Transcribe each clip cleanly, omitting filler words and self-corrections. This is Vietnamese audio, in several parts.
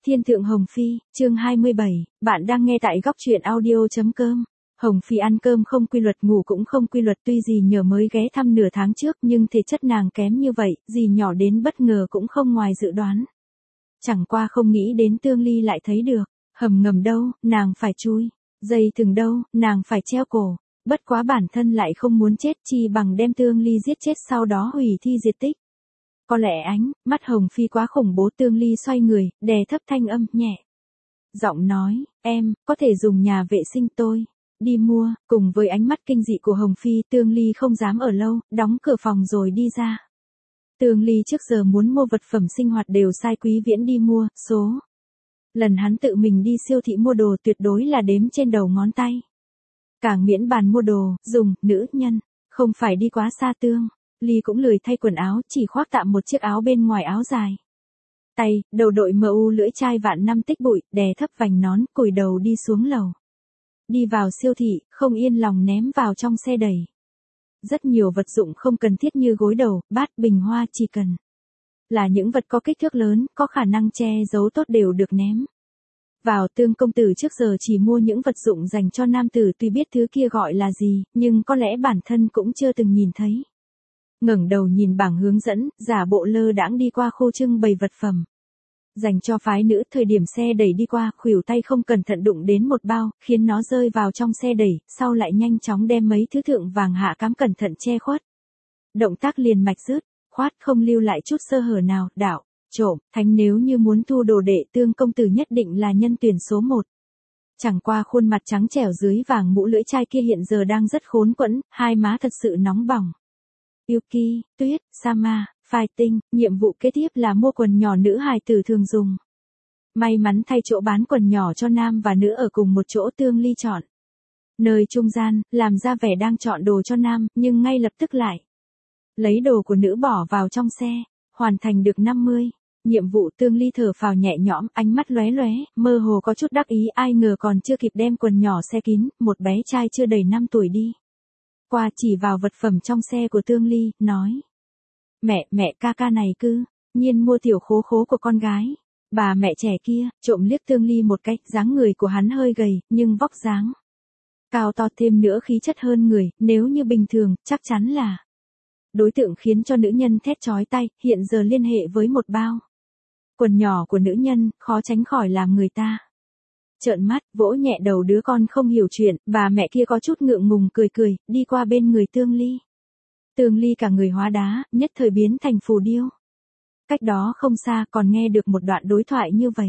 Thiên thượng Hồng Phi, chương 27, bạn đang nghe tại góc truyện audio.com. Hồng Phi ăn cơm không quy luật, ngủ cũng không quy luật, tuy dì nhờ mới ghé thăm nửa tháng trước nhưng thể chất nàng kém như vậy, dì nhỏ đến bất ngờ cũng không ngoài dự đoán. Chẳng qua không nghĩ đến Tương Ly lại thấy được, hầm ngầm đâu, nàng phải chui, dây thừng đâu, nàng phải treo cổ, bất quá bản thân lại không muốn chết, chi bằng đem Tương Ly giết chết sau đó hủy thi diệt tích. Có lẽ mắt Hồng Phi quá khủng bố. Tương Ly xoay người, đè thấp thanh âm, nhẹ giọng nói, em, có thể dùng nhà vệ sinh tôi đi mua. Cùng với ánh mắt kinh dị của Hồng Phi, Tương Ly không dám ở lâu, đóng cửa phòng rồi đi ra. Tương Ly trước giờ muốn mua vật phẩm sinh hoạt đều sai Quý Viễn đi mua, số lần hắn tự mình đi siêu thị mua đồ tuyệt đối là đếm trên đầu ngón tay. Càng miễn bàn mua đồ dùng, nữ nhân, không phải đi quá xa. Tương Ly cũng lười thay quần áo, chỉ khoác tạm một chiếc áo bên ngoài áo dài. Tay, đầu đội MU lưỡi chai vạn năm tích bụi, đè thấp vành nón, cúi đầu đi xuống lầu. Đi vào siêu thị, không yên lòng ném vào trong xe đẩy. Rất nhiều vật dụng không cần thiết như gối đầu, bát, bình hoa, chỉ cần là những vật có kích thước lớn, có khả năng che giấu tốt đều được ném vào. Tương công tử trước giờ chỉ mua những vật dụng dành cho nam tử, tuy biết thứ kia gọi là gì, nhưng có lẽ bản thân cũng chưa từng nhìn thấy. Ngẩng đầu nhìn bảng hướng dẫn, giả bộ lơ đãng đi qua khu trưng bày vật phẩm dành cho phái nữ. Thời điểm xe đẩy đi qua, khuỷu tay không cẩn thận đụng đến một bao, khiến nó rơi vào trong xe đẩy, sau lại nhanh chóng đem mấy thứ thượng vàng hạ cám cẩn thận che khuất. Động tác liền mạch dứt khoát, không lưu lại chút sơ hở nào. Đạo, trộm, thánh nếu như muốn thu đồ đệ Tương công tử nhất định là nhân tuyển số 1. Chẳng qua khuôn mặt trắng trẻo dưới vàng mũ lưỡi chai kia hiện giờ đang rất khốn quẫn, hai má thật sự nóng bỏng. Yuki, Tuyết, Sama, Fighting, nhiệm vụ kế tiếp là mua quần nhỏ nữ hài tử thường dùng. May mắn thay chỗ bán quần nhỏ cho nam và nữ ở cùng một chỗ. Tương Ly chọn nơi trung gian, làm ra vẻ đang chọn đồ cho nam, nhưng ngay lập tức lại lấy đồ của nữ bỏ vào trong xe. Hoàn thành được 50 nhiệm vụ. Tương Ly thở phào nhẹ nhõm, ánh mắt lóe lóe, mơ hồ có chút đắc ý. Ai ngờ còn chưa kịp đem quần nhỏ xe kín, một bé trai chưa đầy 5 tuổi đi qua, chỉ vào vật phẩm trong xe của Tương Ly, nói: Mẹ, ca này cư nhiên mua tiểu khố khố của con gái bà mẹ trẻ kia. Trộm liếc Tương Ly một cách, dáng người của hắn hơi gầy, nhưng vóc dáng cao to, thêm nữa khí chất hơn người, nếu như bình thường, chắc chắn là đối tượng khiến cho nữ nhân thét chói tai. Hiện giờ liên hệ với một bao quần nhỏ của nữ nhân, khó tránh khỏi làm người ta trợn mắt. Vỗ nhẹ đầu đứa con không hiểu chuyện, bà mẹ kia có chút ngượng ngùng cười, đi qua bên người Tương Ly. Tương Ly cả người hóa đá, nhất thời biến thành phù điêu. Cách đó không xa còn nghe được một đoạn đối thoại như vậy: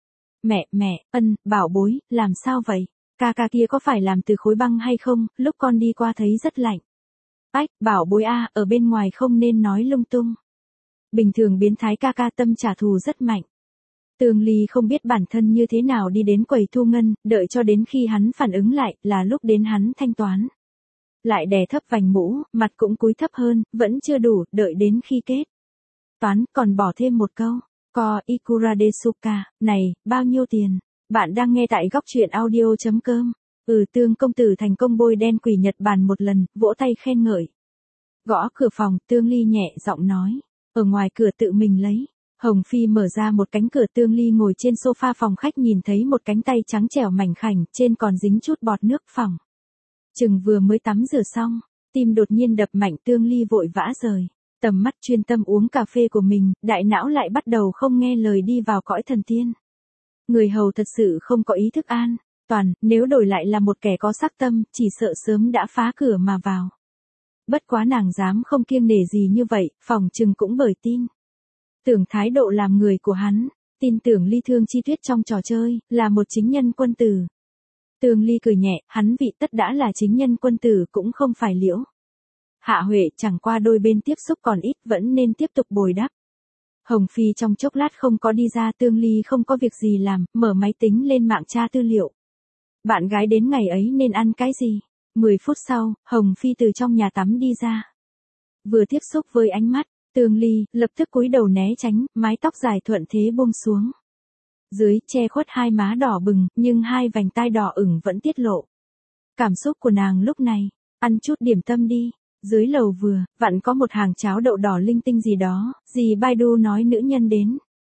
Mẹ, bảo bối, làm sao vậy? Ca kia có phải làm từ khối băng hay không, lúc con đi qua thấy rất lạnh. Ách, bảo bối a, ở bên ngoài không nên nói lung tung. Bình thường biến thái ca tâm trả thù rất mạnh. Tương Ly không biết bản thân như thế nào đi đến quầy thu ngân, đợi cho đến khi hắn phản ứng lại, là lúc đến hắn thanh toán. Lại đè thấp vành mũ, mặt cũng cúi thấp hơn, vẫn chưa đủ, đợi đến khi kết toán, còn bỏ thêm một câu: Ko Ikura Desuka, này, bao nhiêu tiền? Bạn đang nghe tại góc truyện audio.com. Tương công tử thành công bôi đen quỷ Nhật Bản một lần, vỗ tay khen ngợi. Gõ cửa phòng, Tương Ly nhẹ giọng nói: Ở ngoài cửa tự mình lấy. Hồng Phi mở ra một cánh cửa. Tương Ly ngồi trên sofa phòng khách, nhìn thấy một cánh tay trắng trẻo mảnh khảnh, trên còn dính chút bọt nước phòng. Chừng vừa mới tắm rửa xong, tim đột nhiên đập mạnh. Tương Ly vội vã rời tầm mắt, chuyên tâm uống cà phê của mình, đại não lại bắt đầu không nghe lời đi vào cõi thần tiên. Người hầu thật sự không có ý thức an toàn, nếu đổi lại là một kẻ có sắc tâm, chỉ sợ sớm đã phá cửa mà vào. Bất quá nàng dám không kiêng nể gì như vậy, phòng chừng cũng bởi tin tưởng thái độ làm người của hắn, tin tưởng Ly Thương Chi Tuyết trong trò chơi, là một chính nhân quân tử. Tương Ly cười nhẹ, hắn vị tất đã là chính nhân quân tử cũng không phải Liễu Hạ Huệ, chẳng qua đôi bên tiếp xúc còn ít, vẫn nên tiếp tục bồi đắp. Hồng Phi trong chốc lát không có đi ra. Tương Ly không có việc gì làm, mở máy tính lên mạng tra tư liệu. Bạn gái đến ngày ấy nên ăn cái gì? 10 phút sau, Hồng Phi từ trong nhà tắm đi ra. Vừa tiếp xúc với ánh mắt Tương Ly, lập tức cúi đầu né tránh, mái tóc dài thuận thế buông xuống. Dưới che khuất hai má đỏ bừng, nhưng hai vành tai đỏ ửng vẫn tiết lộ cảm xúc của nàng lúc này. Ăn chút điểm tâm đi. Dưới lầu vừa vặn có một hàng cháo đậu đỏ linh tinh gì đó, dì Baidu nói nữ nhân đến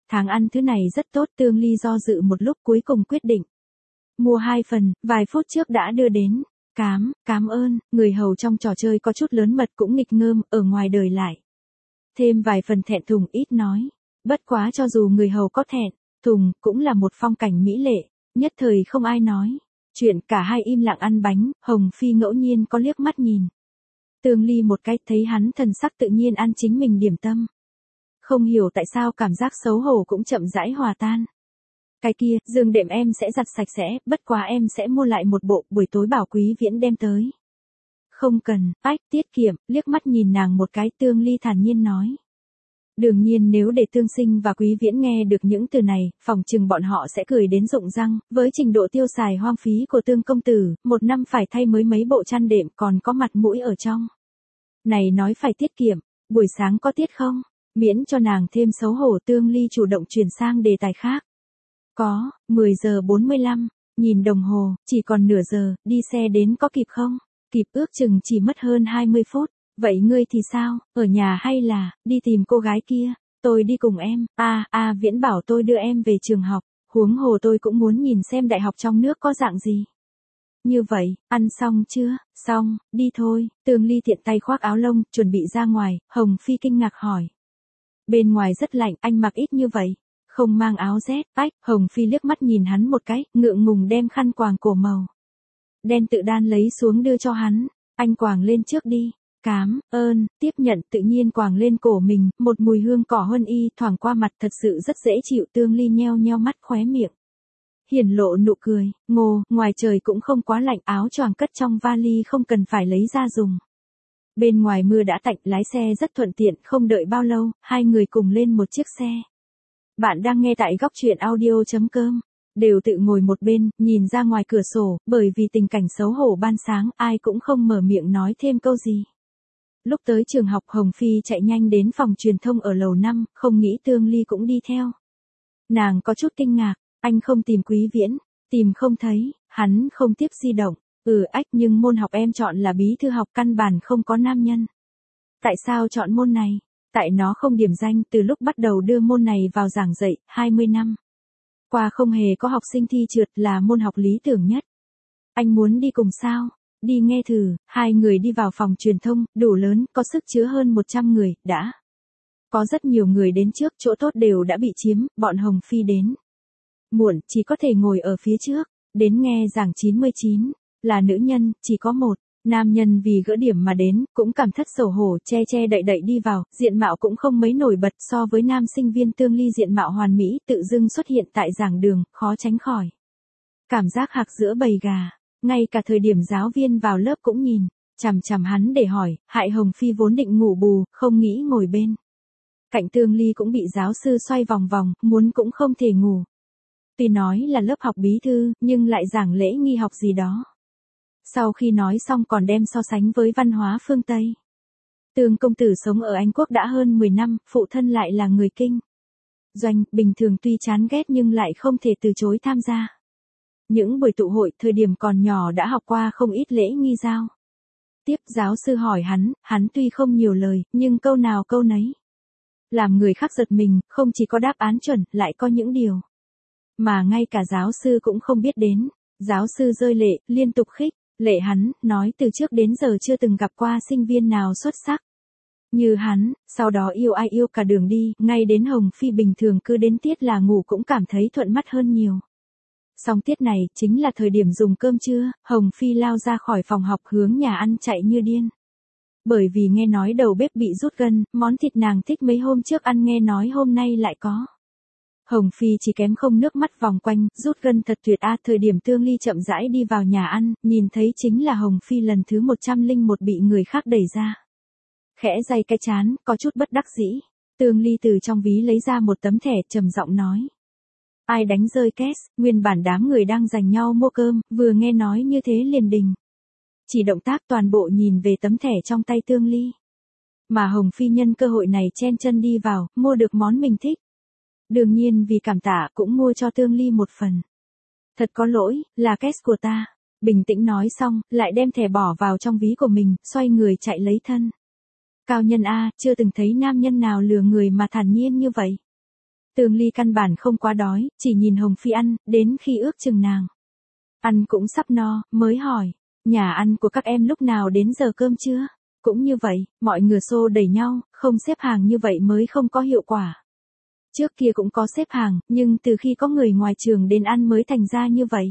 Tháng ăn thứ này rất tốt, Tương Ly do dự một lúc cuối cùng quyết định. Mua 2 phần, vài phút trước đã đưa đến. Cảm ơn, người hầu trong trò chơi có chút lớn mật cũng nghịch ngợm, ở ngoài đời lại. Thêm vài phần thẹn thùng ít nói. Bất quá cho dù người hầu có thẹn, thùng, cũng là một phong cảnh mỹ lệ, nhất thời không ai nói. Chuyện cả hai im lặng ăn bánh, Hồng Phi ngẫu nhiên có liếc mắt nhìn. Tương Ly một cái thấy hắn thần sắc tự nhiên ăn chính mình điểm tâm. Không hiểu tại sao cảm giác xấu hổ cũng chậm rãi hòa tan. Cái kia, giường đệm em sẽ giặt sạch sẽ, bất quá em sẽ mua lại một bộ, buổi tối bảo Quý Viễn đem tới. Không cần, tiết kiệm, liếc mắt nhìn nàng một cái, Tương Ly thản nhiên nói. Đương nhiên nếu để Tương Sinh và Quý Viễn nghe được những từ này, phòng chừng bọn họ sẽ cười đến rụng răng, với trình độ tiêu xài hoang phí của Tương công tử, một năm phải thay mới mấy bộ chăn đệm còn có mặt mũi ở trong. Này nói phải tiết kiệm, buổi sáng có tiết không? Miễn cho nàng thêm xấu hổ, Tương Ly chủ động chuyển sang đề tài khác. Có, 10 giờ 45, nhìn đồng hồ, chỉ còn nửa giờ, đi xe đến có kịp không? Kịp, ước chừng chỉ mất hơn 20 phút. Vậy ngươi thì sao, ở nhà hay là, đi tìm cô gái kia? Tôi đi cùng em. Viễn bảo tôi đưa em về trường học, huống hồ tôi cũng muốn nhìn xem đại học trong nước có dạng gì. Như vậy, ăn xong chưa? Xong, đi thôi. Tương Ly tiện tay khoác áo lông, chuẩn bị ra ngoài, Hồng Phi kinh ngạc hỏi. Bên ngoài rất lạnh, anh mặc ít như vậy. Không mang áo rét, Hồng Phi liếc mắt nhìn hắn một cái, ngượng ngùng đem khăn quàng cổ màu đen tự đan lấy xuống đưa cho hắn. Anh quàng lên trước đi. Cảm ơn, tiếp nhận tự nhiên quàng lên cổ mình, một mùi hương cỏ huân y thoảng qua mặt thật sự rất dễ chịu. Tương Ly nheo nheo mắt khóe miệng. Hiển lộ nụ cười, ngoài trời cũng không quá lạnh, áo choàng cất trong vali không cần phải lấy ra dùng. Bên ngoài mưa đã tạnh, lái xe rất thuận tiện, không đợi bao lâu, hai người cùng lên một chiếc xe. Bạn đang nghe tại góc truyện audio.com. Đều tự ngồi một bên, nhìn ra ngoài cửa sổ, bởi vì tình cảnh xấu hổ ban sáng, ai cũng không mở miệng nói thêm câu gì. Lúc tới trường học, Hồng Phi chạy nhanh đến phòng truyền thông ở lầu 5, không nghĩ Tương Ly cũng đi theo. Nàng có chút kinh ngạc, anh không tìm Quý Viễn, tìm không thấy, hắn không tiếp di động. Nhưng môn học em chọn là bí thư học, căn bản không có nam nhân. Tại sao chọn môn này? Tại nó không điểm danh, từ lúc bắt đầu đưa môn này vào giảng dạy, 20 năm. Qua không hề có học sinh thi trượt, là môn học lý tưởng nhất. Anh muốn đi cùng sao? Đi nghe thử. Hai người đi vào phòng truyền thông, đủ lớn, có sức chứa hơn 100 người, đã. Có rất nhiều người đến trước, chỗ tốt đều đã bị chiếm, bọn Hồng Phi đến muộn, chỉ có thể ngồi ở phía trước, đến nghe giảng 99, là nữ nhân, chỉ có một. Nam nhân vì gỡ điểm mà đến, cũng cảm thất xấu hổ, che đậy đi vào, diện mạo cũng không mấy nổi bật, so với nam sinh viên Tương Ly diện mạo hoàn mỹ, tự dưng xuất hiện tại giảng đường, khó tránh khỏi. Cảm giác hạc giữa bầy gà, ngay cả thời điểm giáo viên vào lớp cũng nhìn, chằm hắn để hỏi, hại Hồng Phi vốn định ngủ bù, không nghĩ ngồi bên cạnh Tương Ly cũng bị giáo sư xoay vòng vòng, muốn cũng không thể ngủ. Tuy nói là lớp học bí thư, nhưng lại giảng lễ nghi học gì đó. Sau khi nói xong còn đem so sánh với văn hóa phương Tây. Tương công tử sống ở Anh Quốc đã hơn 10 năm, phụ thân lại là người Kinh Doanh, bình thường tuy chán ghét nhưng lại không thể từ chối tham gia. Những buổi tụ hội, thời điểm còn nhỏ đã học qua không ít lễ nghi giao. Tiếp giáo sư hỏi hắn tuy không nhiều lời, nhưng câu nào câu nấy. Làm người khác giật mình, không chỉ có đáp án chuẩn, lại có những điều mà ngay cả giáo sư cũng không biết đến. Giáo sư rơi lệ, liên tục khích lệ hắn, nói từ trước đến giờ chưa từng gặp qua sinh viên nào xuất sắc như hắn, sau đó yêu ai yêu cả đường đi, ngay đến Hồng Phi bình thường cứ đến tiết là ngủ cũng cảm thấy thuận mắt hơn nhiều. Xong tiết này, chính là thời điểm dùng cơm trưa, Hồng Phi lao ra khỏi phòng học hướng nhà ăn chạy như điên. Bởi vì nghe nói đầu bếp bị rút gân, món thịt nàng thích mấy hôm trước ăn nghe nói hôm nay lại có. Hồng Phi chỉ kém không nước mắt vòng quanh, rút gân thật tuyệt thời điểm Tương Ly chậm rãi đi vào nhà ăn, nhìn thấy chính là Hồng Phi lần thứ 101 bị người khác đẩy ra. Khẽ day cái chán, có chút bất đắc dĩ. Tương Ly từ trong ví lấy ra một tấm thẻ, trầm giọng nói. Ai đánh rơi két, nguyên bản đám người đang giành nhau mua cơm, vừa nghe nói như thế liền đình chỉ động tác, toàn bộ nhìn về tấm thẻ trong tay Tương Ly. Mà Hồng Phi nhân cơ hội này chen chân đi vào, mua được món mình thích. Đương nhiên vì cảm tạ cũng mua cho Tương Ly một phần. Thật có lỗi, là két của ta. Bình tĩnh nói xong, lại đem thẻ bỏ vào trong ví của mình, xoay người chạy lấy thân. Cao nhân chưa từng thấy nam nhân nào lừa người mà thản nhiên như vậy. Tương Ly căn bản không quá đói, chỉ nhìn Hồng Phi ăn, đến khi ước chừng nàng ăn cũng sắp no, mới hỏi, nhà ăn của các em lúc nào đến giờ cơm chưa? Cũng như vậy, mọi người xô đẩy nhau, không xếp hàng như vậy mới không có hiệu quả. Trước kia cũng có xếp hàng, nhưng từ khi có người ngoài trường đến ăn mới thành ra như vậy.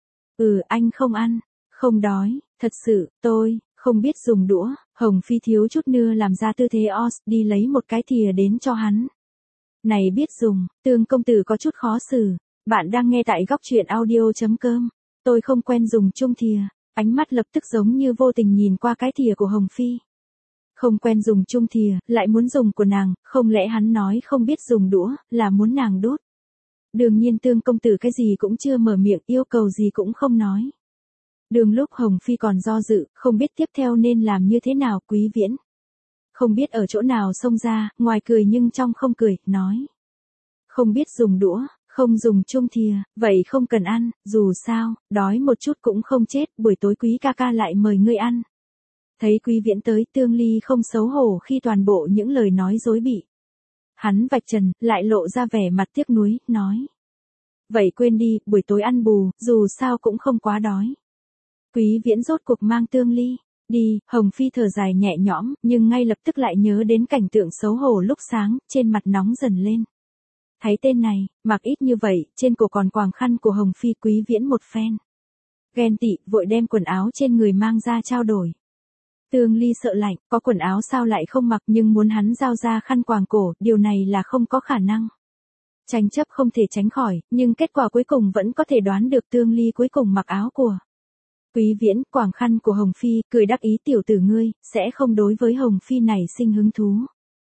Anh không ăn, không đói, thật sự, tôi không biết dùng đũa. Hồng Phi thiếu chút nữa làm ra tư thế os, đi lấy một cái thìa đến cho hắn. Này biết dùng, Tương công tử có chút khó xử. Bạn đang nghe tại góc truyện audio.com. Tôi không quen dùng chung thìa. Ánh mắt lập tức giống như vô tình nhìn qua cái thìa của Hồng Phi. Không quen dùng chung thìa, lại muốn dùng của nàng, không lẽ hắn nói không biết dùng đũa, là muốn nàng đút. Đương nhiên Tương công tử cái gì cũng chưa mở miệng, yêu cầu gì cũng không nói. Đường lúc Hồng Phi còn do dự, không biết tiếp theo nên làm như thế nào, Quý Viễn không biết ở chỗ nào xông ra, ngoài cười nhưng trong không cười, nói. Không biết dùng đũa, không dùng chung thìa, vậy không cần ăn, dù sao, đói một chút cũng không chết, buổi tối Quý ca ca lại mời ngươi ăn. Thấy Quý Viễn tới, Tương Ly không xấu hổ khi toàn bộ những lời nói dối bị hắn vạch trần, lại lộ ra vẻ mặt tiếc nuối, nói. Vậy quên đi, buổi tối ăn bù, dù sao cũng không quá đói. Quý Viễn rốt cuộc mang Tương Ly đi, Hồng Phi thở dài nhẹ nhõm, nhưng ngay lập tức lại nhớ đến cảnh tượng xấu hổ lúc sáng, trên mặt nóng dần lên. Thấy tên này, mặc ít như vậy, trên cổ còn quàng khăn của Hồng Phi, Quý Viễn một phen ghen tị, vội đem quần áo trên người mang ra trao đổi. Tương Ly sợ lạnh, có quần áo sao lại không mặc, nhưng muốn hắn giao ra khăn quàng cổ, điều này là không có khả năng. Tranh chấp không thể tránh khỏi, nhưng kết quả cuối cùng vẫn có thể đoán được Tương Ly cuối cùng mặc áo của Quý Viễn, quàng khăn của Hồng Phi, cười đắc ý, tiểu tử ngươi, sẽ không đối với Hồng Phi này sinh hứng thú.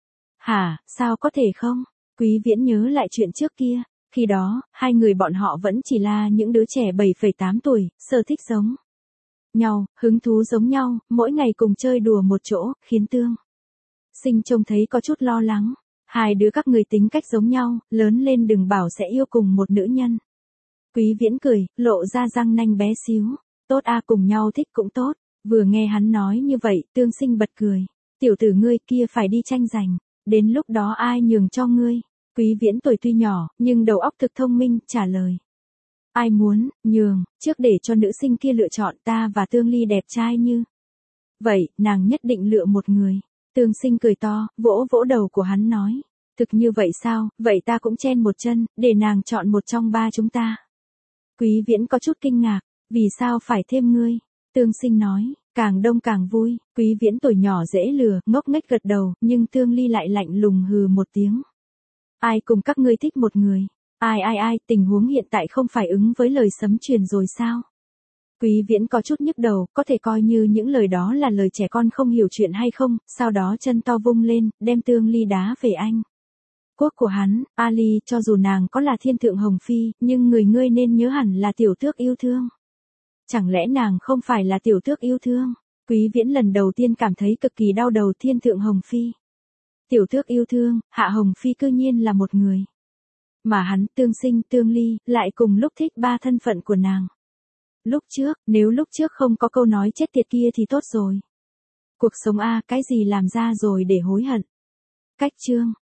Hả, sao có thể không? Quý Viễn nhớ lại chuyện trước kia, khi đó, hai người bọn họ vẫn chỉ là những đứa trẻ 7,8 tuổi, sở thích giống nhau, hứng thú giống nhau, mỗi ngày cùng chơi đùa một chỗ, khiến Tương Sinh trông thấy có chút lo lắng. Hai đứa các người tính cách giống nhau, lớn lên đừng bảo sẽ yêu cùng một nữ nhân. Quý Viễn cười, lộ ra răng nanh bé xíu. Tốt cùng nhau thích cũng tốt. Vừa nghe hắn nói như vậy, Tương Sinh bật cười. Tiểu tử ngươi kia phải đi tranh giành. Đến lúc đó ai nhường cho ngươi? Quý Viễn tuổi tuy nhỏ, nhưng đầu óc thực thông minh, trả lời. Ai muốn, nhường, trước để cho nữ sinh kia lựa chọn, ta và Tương Ly đẹp trai như vậy, nàng nhất định lựa một người. Tương Sinh cười to, vỗ vỗ đầu của hắn nói. Thực như vậy sao, vậy ta cũng chen một chân, để nàng chọn một trong ba chúng ta. Quý Viễn có chút kinh ngạc, vì sao phải thêm ngươi? Tương Sinh nói, càng đông càng vui. Quý Viễn tuổi nhỏ dễ lừa, ngốc nghếch gật đầu, nhưng Tương Ly lại lạnh lùng hừ một tiếng. Ai cùng các ngươi thích một người? Ai, tình huống hiện tại không phải ứng với lời sấm truyền rồi sao? Quý Viễn có chút nhức đầu, có thể coi như những lời đó là lời trẻ con không hiểu chuyện hay không, sau đó chân to vung lên, đem Tương Ly đá về anh. Quốc của hắn, Ali, cho dù nàng có là thiên thượng Hồng Phi, nhưng người ngươi nên nhớ hẳn là tiểu tước yêu thương. Chẳng lẽ nàng không phải là tiểu tước yêu thương? Quý Viễn lần đầu tiên cảm thấy cực kỳ đau đầu, thiên thượng Hồng Phi. Tiểu tước yêu thương, hạ Hồng Phi cư nhiên là một người. Mà hắn, Tương Sinh, Tương Ly, lại cùng lúc thích ba thân phận của nàng. Lúc trước, nếu lúc trước không có câu nói chết tiệt kia thì tốt rồi. Cuộc sống cái gì làm ra rồi để hối hận. Cách chương